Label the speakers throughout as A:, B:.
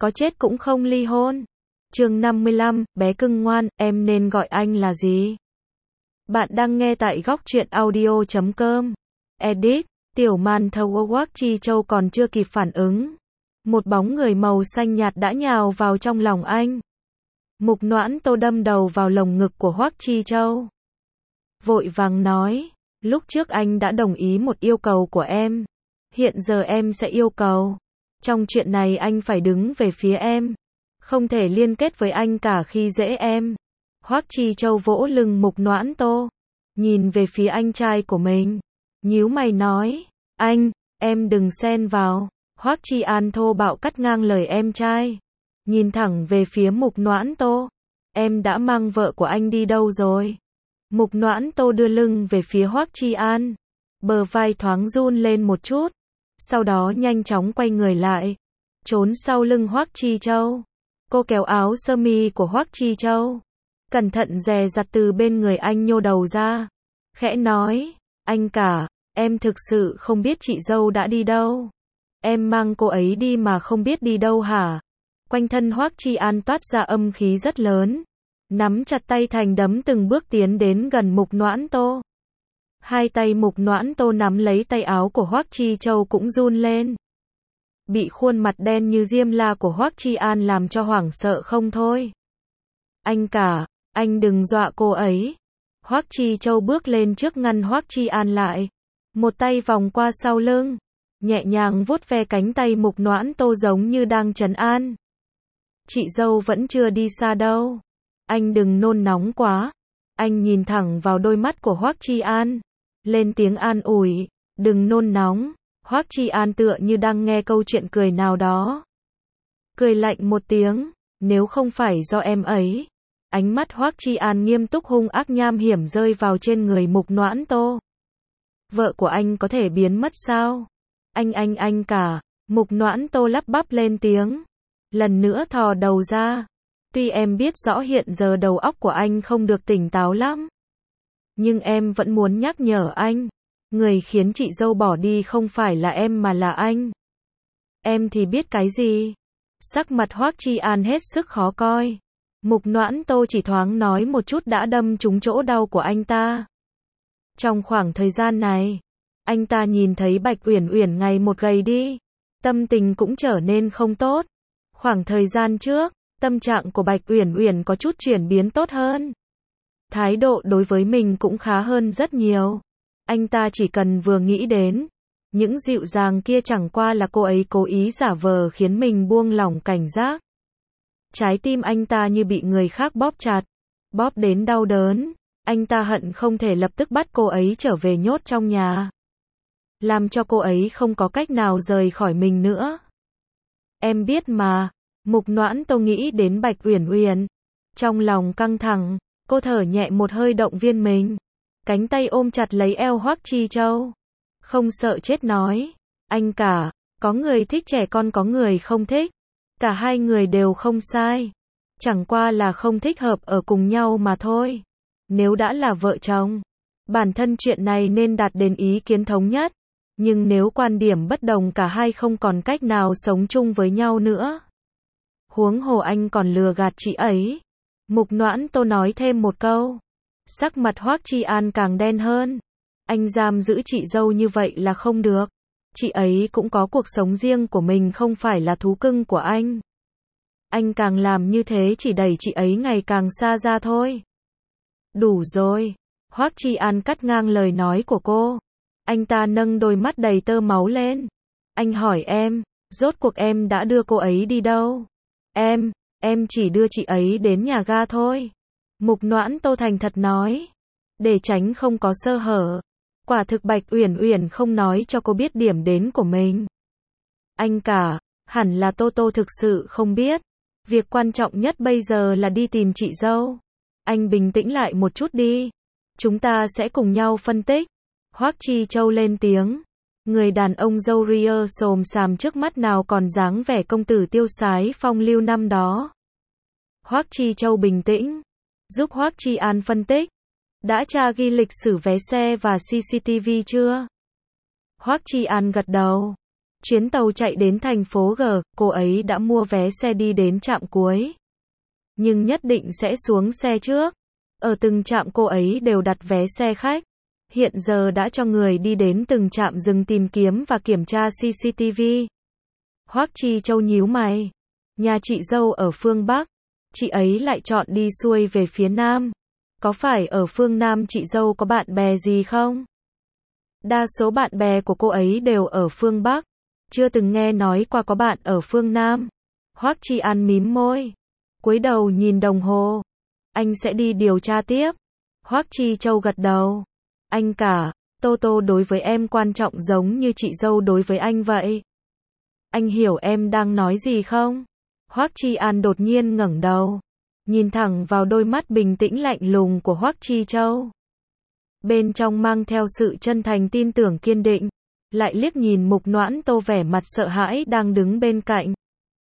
A: có chết cũng không ly hôn. Chương 55, bé cưng ngoan, em nên gọi anh là gì? Bạn đang nghe tại góc truyện audio.com. Edit, tiểu màn thầu Hoắc Chi Châu còn chưa kịp phản ứng. Một bóng người màu xanh nhạt đã nhào vào trong lòng anh. Mục Noãn Tô đâm đầu vào lồng ngực của Hoắc Chi Châu. Vội vàng nói, lúc trước anh đã đồng ý một yêu cầu của em. Hiện giờ em sẽ yêu cầu. Trong chuyện này anh phải đứng về phía em. Không thể liên kết với anh cả khi dễ em. Hoắc Chi Châu vỗ lưng Mục Noãn Tô. Nhìn về phía anh trai của mình. Nhíu mày nói, anh, em đừng xen vào. Hoắc Chi An thô bạo cắt ngang lời em trai. Nhìn thẳng về phía Mục Noãn Tô. Em đã mang vợ của anh đi đâu rồi? Mục Noãn Tô đưa lưng về phía Hoắc Chi An. Bờ vai thoáng run lên một chút. Sau đó nhanh chóng quay người lại. Trốn sau lưng Hoắc Chi Châu. Cô kéo áo sơ mi của Hoắc Chi Châu. Cẩn thận dè dặt từ bên người anh nhô đầu ra. Khẽ nói, anh cả, em thực sự không biết chị dâu đã đi đâu. Em mang cô ấy đi mà không biết đi đâu hả? Quanh thân Hoắc Chi An toát ra âm khí rất lớn. Nắm chặt tay thành đấm từng bước tiến đến gần Mục Noãn Tô. Hai tay Mục Noãn Tô nắm lấy tay áo của Hoắc Chi Châu cũng run lên. Bị khuôn mặt đen như diêm la của Hoắc Chi An làm cho hoảng sợ không thôi. Anh cả, anh đừng dọa cô ấy. Hoắc Chi Châu bước lên trước ngăn Hoắc Chi An lại. Một tay vòng qua sau lưng. Nhẹ nhàng vuốt ve cánh tay Mục Noãn Tô giống như đang trấn an. Chị dâu vẫn chưa đi xa đâu. Anh đừng nôn nóng quá. Anh nhìn thẳng vào đôi mắt của Hoắc Chi An. Lên tiếng an ủi. Đừng nôn nóng. Hoắc Chi An tựa như đang nghe câu chuyện cười nào đó. Cười lạnh một tiếng. Nếu không phải do em ấy. Ánh mắt Hoắc Chi An nghiêm túc hung ác nham hiểm rơi vào trên người Mục Noãn Tô. Vợ của anh có thể biến mất sao? Anh cả. Mục Noãn Tô lắp bắp lên tiếng. Lần nữa thò đầu ra. Tuy em biết rõ hiện giờ đầu óc của anh không được tỉnh táo lắm. Nhưng em vẫn muốn nhắc nhở anh. Người khiến chị dâu bỏ đi không phải là em mà là anh. Em thì biết cái gì? Sắc mặt Hoắc Chi An hết sức khó coi. Mục Noãn Tô chỉ thoáng nói một chút đã đâm trúng chỗ đau của anh ta. Trong khoảng thời gian này, anh ta nhìn thấy Bạch Uyển Uyển ngày một gầy đi. Tâm tình cũng trở nên không tốt. Khoảng thời gian trước, tâm trạng của Bạch Uyển Uyển có chút chuyển biến tốt hơn. Thái độ đối với mình cũng khá hơn rất nhiều. Anh ta chỉ cần vừa nghĩ đến những dịu dàng kia chẳng qua là cô ấy cố ý giả vờ khiến mình buông lỏng cảnh giác. Trái tim anh ta như bị người khác bóp chặt, bóp đến đau đớn. Anh ta hận không thể lập tức bắt cô ấy trở về nhốt trong nhà. Làm cho cô ấy không có cách nào rời khỏi mình nữa. Em biết mà. Mục Noãn Tô nghĩ đến Bạch Uyển Uyển. Trong lòng căng thẳng, cô thở nhẹ một hơi động viên mình. Cánh tay ôm chặt lấy eo Hoắc Chi Châu. Không sợ chết nói. Anh cả, có người thích trẻ con có người không thích. Cả hai người đều không sai. Chẳng qua là không thích hợp ở cùng nhau mà thôi. Nếu đã là vợ chồng, bản thân chuyện này nên đạt đến ý kiến thống nhất. Nhưng nếu quan điểm bất đồng cả hai không còn cách nào sống chung với nhau nữa. Huống hồ anh còn lừa gạt chị ấy. Mục Noãn Tô nói thêm một câu. Sắc mặt Hoắc Chi An càng đen hơn. Anh giam giữ chị dâu như vậy là không được. Chị ấy cũng có cuộc sống riêng của mình không phải là thú cưng của anh. Anh càng làm như thế chỉ đẩy chị ấy ngày càng xa ra thôi. Đủ rồi. Hoắc Chi An cắt ngang lời nói của cô. Anh ta nâng đôi mắt đầy tơ máu lên. Anh hỏi em, rốt cuộc em đã đưa cô ấy đi đâu? Em chỉ đưa chị ấy đến nhà ga thôi. Mục Noãn Tô thành thật nói. Để tránh không có sơ hở. Quả thực Bạch Uyển Uyển không nói cho cô biết điểm đến của mình. Anh cả, hẳn là Tô Tô thực sự không biết. Việc quan trọng nhất bây giờ là đi tìm chị dâu. Anh bình tĩnh lại một chút đi. Chúng ta sẽ cùng nhau phân tích. Hoắc Chi Châu lên tiếng. Người đàn ông râu ria xồm xàm trước mắt nào còn dáng vẻ công tử tiêu sái phong lưu năm đó. Hoắc Chi Châu bình tĩnh. Giúp Hoắc Chi An phân tích. Đã tra ghi lịch sử vé xe và CCTV chưa? Hoắc Chi An gật đầu. Chuyến tàu chạy đến thành phố G, cô ấy đã mua vé xe đi đến trạm cuối. Nhưng nhất định sẽ xuống xe trước. Ở từng trạm cô ấy đều đặt vé xe khách. Hiện giờ đã cho người đi đến từng trạm dừng tìm kiếm và kiểm tra CCTV. Hoắc Chi Châu nhíu mày. Nhà chị dâu ở phương Bắc. Chị ấy lại chọn đi xuôi về phía Nam. Có phải ở phương Nam chị dâu có bạn bè gì không? Đa số bạn bè của cô ấy đều ở phương Bắc. Chưa từng nghe nói qua có bạn ở phương Nam. Hoắc Chi An mím môi. Cúi đầu nhìn đồng hồ. Anh sẽ đi điều tra tiếp. Hoắc Chi Châu gật đầu. Anh cả, Tô Tô đối với em quan trọng giống như chị dâu đối với anh vậy. Anh hiểu em đang nói gì không? Hoắc Chi An đột nhiên ngẩng đầu. Nhìn thẳng vào đôi mắt bình tĩnh lạnh lùng của Hoắc Chi Châu. Bên trong mang theo sự chân thành tin tưởng kiên định. Lại liếc nhìn Mục Noãn Tô vẻ mặt sợ hãi đang đứng bên cạnh.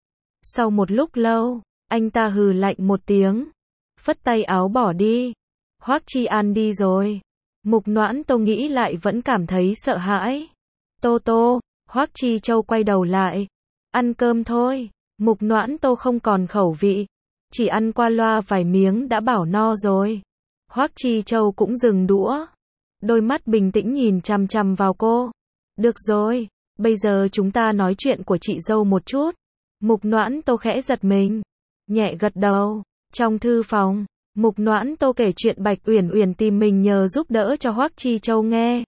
A: Sau một lúc lâu, anh ta hừ lạnh một tiếng. Phất tay áo bỏ đi. Hoắc Chi An đi rồi. Mục Noãn Tô nghĩ lại vẫn cảm thấy sợ hãi. Tô Tô, Hoắc Chi Châu quay đầu lại. Ăn cơm thôi. Mục Noãn Tô không còn khẩu vị. Chỉ ăn qua loa vài miếng đã bảo no rồi. Hoắc Chi Châu cũng dừng đũa. Đôi mắt bình tĩnh nhìn chằm chằm vào cô. Được rồi, bây giờ chúng ta nói chuyện của chị dâu một chút. Mục Noãn Tô khẽ giật mình. Nhẹ gật đầu. Trong thư phòng, Mục Noãn Tô kể chuyện Bạch Uyển Uyển tìm mình nhờ giúp đỡ cho Hoắc Chi Châu nghe.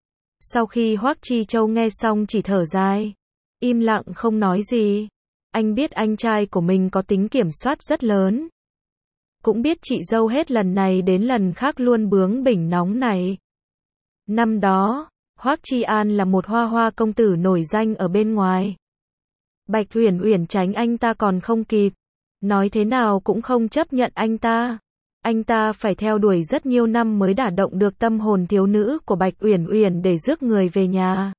A: Sau khi Hoắc Chi Châu nghe xong chỉ thở dài. Im lặng không nói gì. Anh biết anh trai của mình có tính kiểm soát rất lớn. Cũng biết chị dâu hết lần này đến lần khác luôn bướng bỉnh nóng này. Năm đó, Hoắc Chi An là một hoa hoa công tử nổi danh ở bên ngoài. Bạch Uyển Uyển tránh anh ta còn không kịp. Nói thế nào cũng không chấp nhận anh ta. Anh ta phải theo đuổi rất nhiều năm mới đả động được tâm hồn thiếu nữ của Bạch Uyển Uyển để rước người về nhà.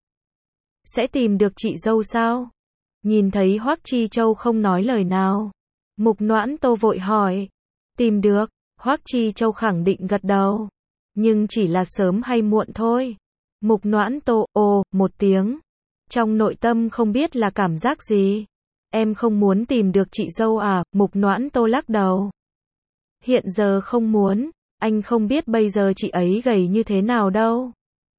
A: Sẽ tìm được chị dâu sao? Nhìn thấy Hoắc Chi Châu không nói lời nào. Mục Noãn Tô vội hỏi. Tìm được, Hoắc Chi Châu khẳng định gật đầu. Nhưng chỉ là sớm hay muộn thôi. Mục Noãn Tô, một tiếng. Trong nội tâm không biết là cảm giác gì. Em không muốn tìm được chị dâu à? Mục Noãn Tô lắc đầu. Hiện giờ không muốn, anh không biết bây giờ chị ấy gầy như thế nào đâu.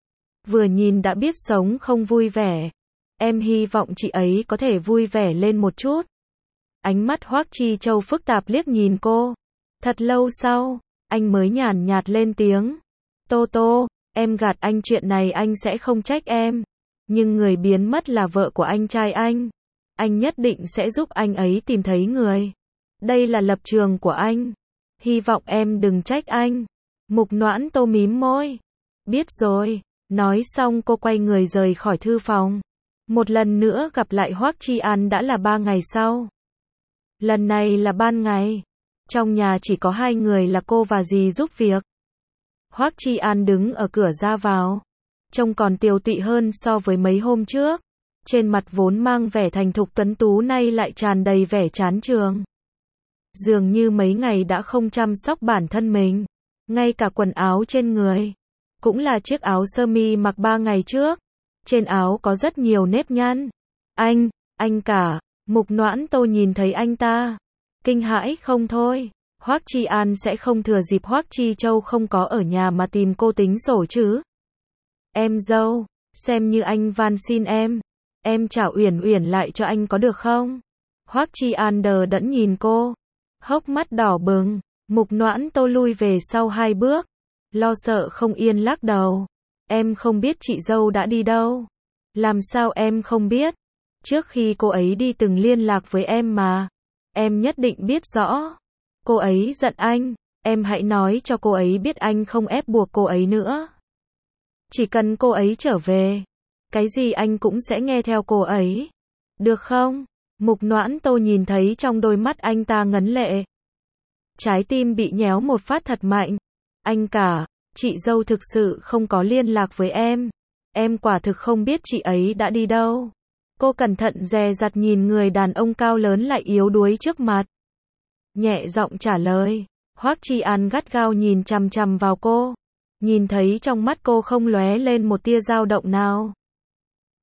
A: Vừa nhìn đã biết sống không vui vẻ. Em hy vọng chị ấy có thể vui vẻ lên một chút. Ánh mắt Hoắc Chi Châu phức tạp liếc nhìn cô. Thật lâu sau, anh mới nhàn nhạt lên tiếng. Tô Tô, em gạt anh chuyện này anh sẽ không trách em. Nhưng người biến mất là vợ của anh trai anh. Anh nhất định sẽ giúp anh ấy tìm thấy người. Đây là lập trường của anh. Hy vọng em đừng trách anh. Mục Noãn Tô mím môi. Biết rồi. Nói xong cô quay người rời khỏi thư phòng. Một lần nữa gặp lại Hoắc Chi An đã là 3 ngày sau. Lần này là ban ngày. Trong nhà chỉ có 2 người là cô và dì giúp việc. Hoắc Chi An đứng ở cửa ra vào. Trông còn tiều tụy hơn so với mấy hôm trước. Trên mặt vốn mang vẻ thành thục tuấn tú nay lại tràn đầy vẻ chán chường. Dường như mấy ngày đã không chăm sóc bản thân mình. Ngay cả quần áo trên người. Cũng là chiếc áo sơ mi mặc 3 ngày trước. Trên áo có rất nhiều nếp nhăn. Anh cả. Mục Noãn Tô nhìn thấy anh ta. Kinh hãi không thôi. Hoắc Chi An sẽ không thừa dịp Hoắc Chi Châu không có ở nhà mà tìm cô tính sổ chứ. Em dâu, xem như anh van xin em. Em trả Uyển Uyển lại cho anh có được không? Hoắc Chi An đờ đẫn nhìn cô. Hốc mắt đỏ bừng. Mục Noãn Tô lui về sau 2 bước. Lo sợ không yên lắc đầu. Em không biết chị dâu đã đi đâu. Làm sao em không biết? Trước khi cô ấy đi từng liên lạc với em mà. Em nhất định biết rõ. Cô ấy giận anh. Em hãy nói cho cô ấy biết anh không ép buộc cô ấy nữa. Chỉ cần cô ấy trở về. Cái gì anh cũng sẽ nghe theo cô ấy. Được không? Mục Noãn Tô nhìn thấy trong đôi mắt anh ta ngấn lệ. Trái tim bị nhéo một phát thật mạnh. Anh cả, chị dâu thực sự không có liên lạc với em. Em quả thực không biết chị ấy đã đi đâu. Cô cẩn thận dè dặt nhìn người đàn ông cao lớn lại yếu đuối trước mặt. Nhẹ giọng trả lời. Hoắc Chi An gắt gao nhìn chằm chằm vào cô. Nhìn thấy trong mắt cô không lóe lên một tia dao động nào.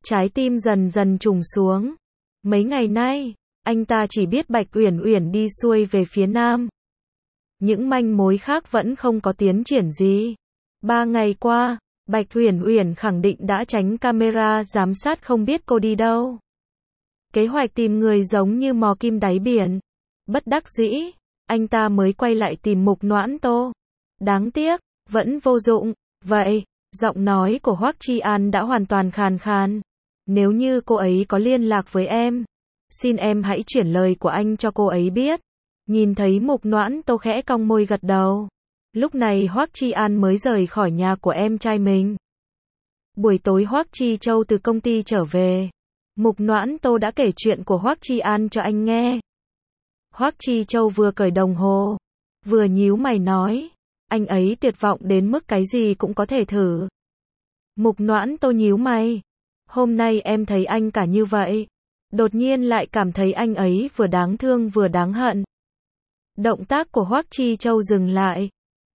A: Trái tim dần dần trùng xuống. Mấy ngày nay, anh ta chỉ biết Bạch Uyển Uyển đi xuôi về phía nam. Những manh mối khác vẫn không có tiến triển gì. 3 ngày qua, Bạch Uyển Uyển khẳng định đã tránh camera giám sát không biết cô đi đâu. Kế hoạch tìm người giống như mò kim đáy biển. Bất đắc dĩ, anh ta mới quay lại tìm Mục Noãn Tô. Đáng tiếc, vẫn vô dụng. Vậy, giọng nói của Hoắc Chi An đã hoàn toàn khàn khàn. Nếu như cô ấy có liên lạc với em, xin em hãy chuyển lời của anh cho cô ấy biết. Nhìn thấy Mục Noãn Tô khẽ cong môi gật đầu. Lúc này Hoắc Chi An mới rời khỏi nhà của em trai mình. Buổi tối Hoắc Chi Châu từ công ty trở về. Mục Noãn Tô đã kể chuyện của Hoắc Chi An cho anh nghe. Hoắc Chi Châu vừa cởi đồng hồ, vừa nhíu mày nói, anh ấy tuyệt vọng đến mức cái gì cũng có thể thử. Mục Noãn Tô nhíu mày, hôm nay em thấy anh cả như vậy, đột nhiên lại cảm thấy anh ấy vừa đáng thương vừa đáng hận. Động tác của Hoắc Chi Châu dừng lại.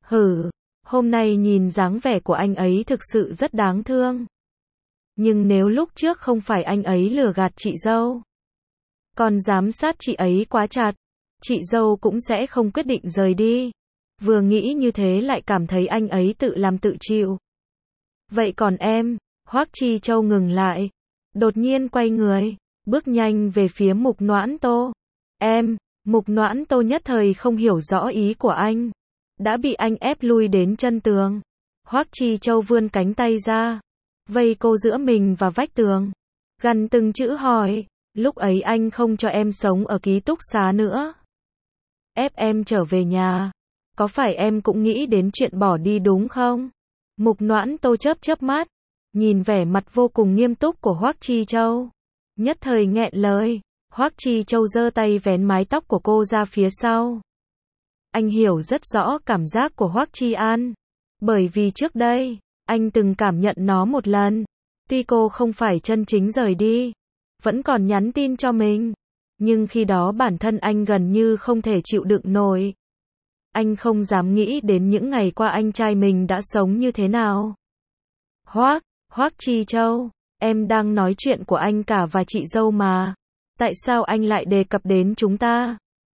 A: Hôm nay nhìn dáng vẻ của anh ấy thực sự rất đáng thương. Nhưng nếu lúc trước không phải anh ấy lừa gạt chị dâu, còn giám sát chị ấy quá chặt, chị dâu cũng sẽ không quyết định rời đi. Vừa nghĩ như thế lại cảm thấy anh ấy tự làm tự chịu. Vậy còn em? Hoắc Chi Châu ngừng lại, đột nhiên quay người, bước nhanh về phía Mục Noãn Tô. Em, Mục Noãn Tô nhất thời không hiểu rõ ý của anh, đã bị anh ép lui đến chân tường. Hoắc Chi Châu vươn cánh tay ra, vây cô giữa mình và vách tường, gằn từng chữ hỏi, lúc ấy anh không cho em sống ở ký túc xá nữa, ép em trở về nhà, có phải em cũng nghĩ đến chuyện bỏ đi đúng không? Mục Noãn Tô chớp mắt, nhìn vẻ mặt vô cùng nghiêm túc của Hoắc Chi Châu, nhất thời nghẹn lời. Hoắc Chi Châu giơ tay vén mái tóc của cô ra phía sau. Anh hiểu rất rõ cảm giác của Hoắc Chi An, bởi vì trước đây, anh từng cảm nhận nó một lần. Tuy cô không phải chân chính rời đi, vẫn còn nhắn tin cho mình, nhưng khi đó bản thân anh gần như không thể chịu đựng nổi. Anh không dám nghĩ đến những ngày qua anh trai mình đã sống như thế nào. Hoắc Chi Châu, em đang nói chuyện của anh cả và chị dâu mà. Tại sao anh lại đề cập đến chúng ta?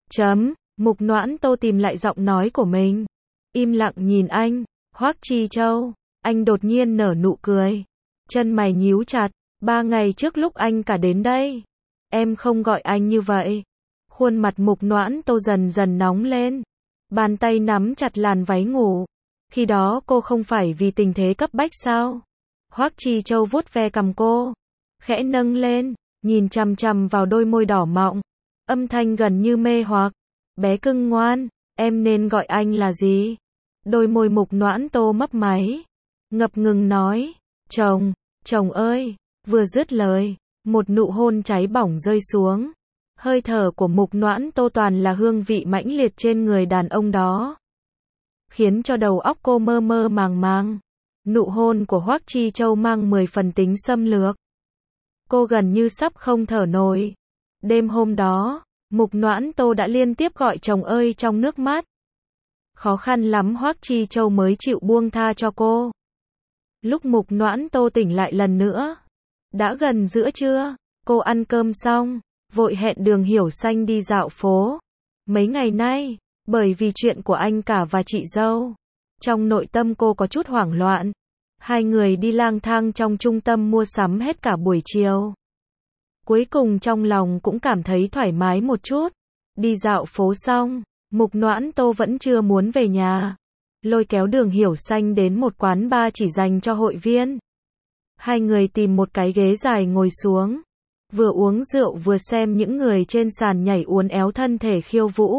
A: Mục Noãn Tô tìm lại giọng nói của mình, im lặng nhìn anh. Hoắc Chi Châu, anh đột nhiên nở nụ cười, chân mày nhíu chặt. 3 ngày trước lúc anh cả đến đây, em không gọi anh như vậy. Khuôn mặt Mục Noãn Tô dần dần nóng lên, bàn tay nắm chặt làn váy ngủ. Khi đó cô không phải vì tình thế cấp bách sao? Hoắc Chi Châu vuốt ve cằm cô, khẽ nâng lên, nhìn chằm chằm vào đôi môi đỏ mọng, âm thanh gần như mê hoặc. Bé cưng ngoan, em nên gọi anh là gì? Đôi môi Mục Noãn Tô mấp máy, ngập ngừng nói, chồng ơi. Vừa dứt lời, một nụ hôn cháy bỏng rơi xuống. Hơi thở của Mục Noãn Tô toàn là hương vị mãnh liệt trên người đàn ông đó, khiến cho đầu óc cô mơ mơ màng màng. Nụ hôn của Hoắc Chi Châu mang 10 phần tính xâm lược. Cô gần như sắp không thở nổi. Đêm hôm đó, Mục Noãn Tô đã liên tiếp gọi chồng ơi trong nước mắt. Khó khăn lắm Hoắc Chi Châu mới chịu buông tha cho cô. Lúc Mục Noãn Tô tỉnh lại lần nữa, đã gần giữa trưa. Cô ăn cơm xong, vội hẹn Đường Hiểu Xanh đi dạo phố. Mấy ngày nay, bởi vì chuyện của anh cả và chị dâu, trong nội tâm cô có chút hoảng loạn. Hai người đi lang thang trong trung tâm mua sắm hết cả buổi chiều. Cuối cùng trong lòng cũng cảm thấy thoải mái một chút. Đi dạo phố xong, Mục Noãn Tô vẫn chưa muốn về nhà, lôi kéo Đường Hiểu Xanh đến một quán bar chỉ dành cho hội viên. Hai người tìm một cái ghế dài ngồi xuống, vừa uống rượu vừa xem những người trên sàn nhảy uốn éo thân thể khiêu vũ.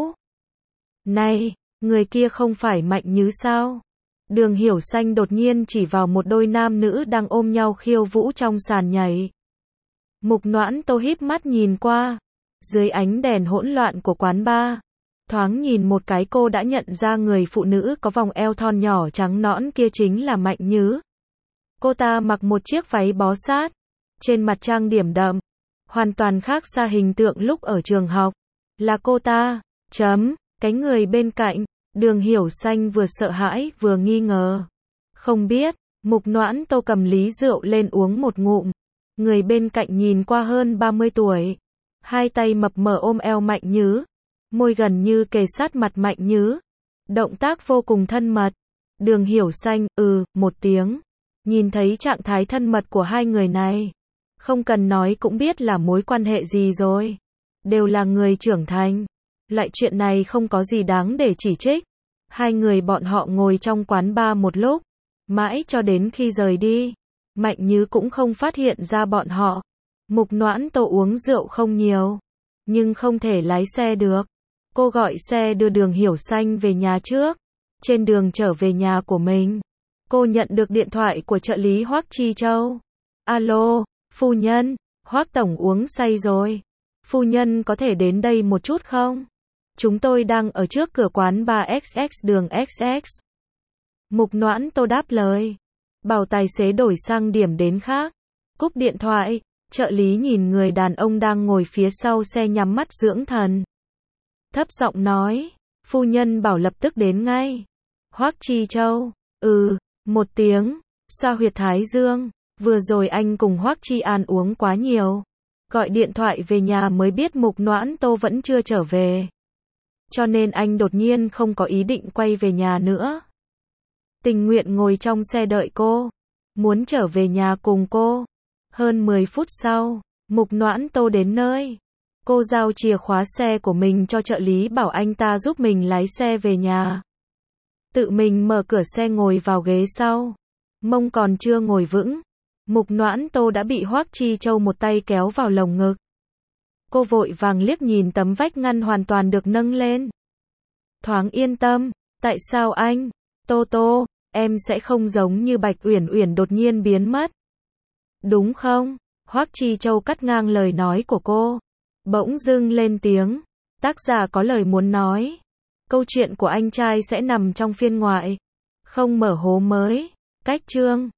A: Này, người kia không phải Mạnh Nhứ sao? Đường Hiểu Xanh đột nhiên chỉ vào một đôi nam nữ đang ôm nhau khiêu vũ trong sàn nhảy. Mục Noãn Tô híp mắt nhìn qua, dưới ánh đèn hỗn loạn của quán bar, thoáng nhìn một cái cô đã nhận ra người phụ nữ có vòng eo thon nhỏ trắng nõn kia chính là Mạnh Nhứ. Cô ta mặc một chiếc váy bó sát, trên mặt trang điểm đậm, hoàn toàn khác xa hình tượng lúc ở trường học. Là cô ta. Cái người bên cạnh, Đường Hiểu Xanh vừa sợ hãi vừa nghi ngờ. Không biết, Mục Noãn Tô cầm ly rượu lên uống một ngụm, Người bên cạnh nhìn qua hơn 30 tuổi. Hai tay mập mờ ôm eo Mạnh Nhứ. Môi gần như kề sát mặt Mạnh Nhứ. Động tác vô cùng thân mật. Đường Hiểu Xanh, một tiếng. Nhìn thấy trạng thái thân mật của hai người này. Không cần nói cũng biết là mối quan hệ gì rồi. Đều là người trưởng thành. Lại chuyện này không có gì đáng để chỉ trích. Hai người bọn họ ngồi trong quán bar một lúc. Mãi cho đến khi rời đi. Mạnh Nhứ cũng không phát hiện ra bọn họ. Mục Noãn Tô uống rượu không nhiều. Nhưng không thể lái xe được. Cô gọi xe đưa Đường Hiểu Xanh về nhà trước. Trên đường trở về nhà của mình. Cô nhận được điện thoại của trợ lý Hoắc Chi Châu. Alo, phu nhân, Hoắc tổng uống say rồi. Phu nhân có thể đến đây một chút không? Chúng tôi đang ở trước cửa quán bar XX đường XX. Mục Noãn Tô đáp lời. Bảo tài xế đổi sang điểm đến khác. Cúp điện thoại, trợ lý nhìn người đàn ông đang ngồi phía sau xe nhắm mắt dưỡng thần. Thấp giọng nói, phu nhân bảo lập tức đến ngay. Hoắc Chi Châu, một tiếng, xoa huyệt thái dương. Vừa rồi anh cùng Hoắc Chi An uống quá nhiều. Gọi điện thoại về nhà mới biết Mục Noãn Tô vẫn chưa trở về. Cho nên anh đột nhiên không có ý định quay về nhà nữa. Tình nguyện ngồi trong xe đợi cô. Muốn trở về nhà cùng cô. Hơn 10 phút sau, Mục Noãn Tô đến nơi. Cô giao chìa khóa xe của mình cho trợ lý bảo anh ta giúp mình lái xe về nhà. Tự mình mở cửa xe ngồi vào ghế sau. Mông còn chưa ngồi vững. Mục Noãn Tô đã bị Hoắc Chi Châu một tay kéo vào lồng ngực. Cô vội vàng liếc nhìn tấm vách ngăn hoàn toàn được nâng lên. Thoáng yên tâm, tại sao anh? Tô, em sẽ không giống như Bạch Uyển Uyển đột nhiên biến mất. Đúng không? Hoắc Chi Châu cắt ngang lời nói của cô. Bỗng dưng lên tiếng. Tác giả có lời muốn nói. Câu chuyện của anh trai sẽ nằm trong phiên ngoại. Không mở hố mới. Cách chương.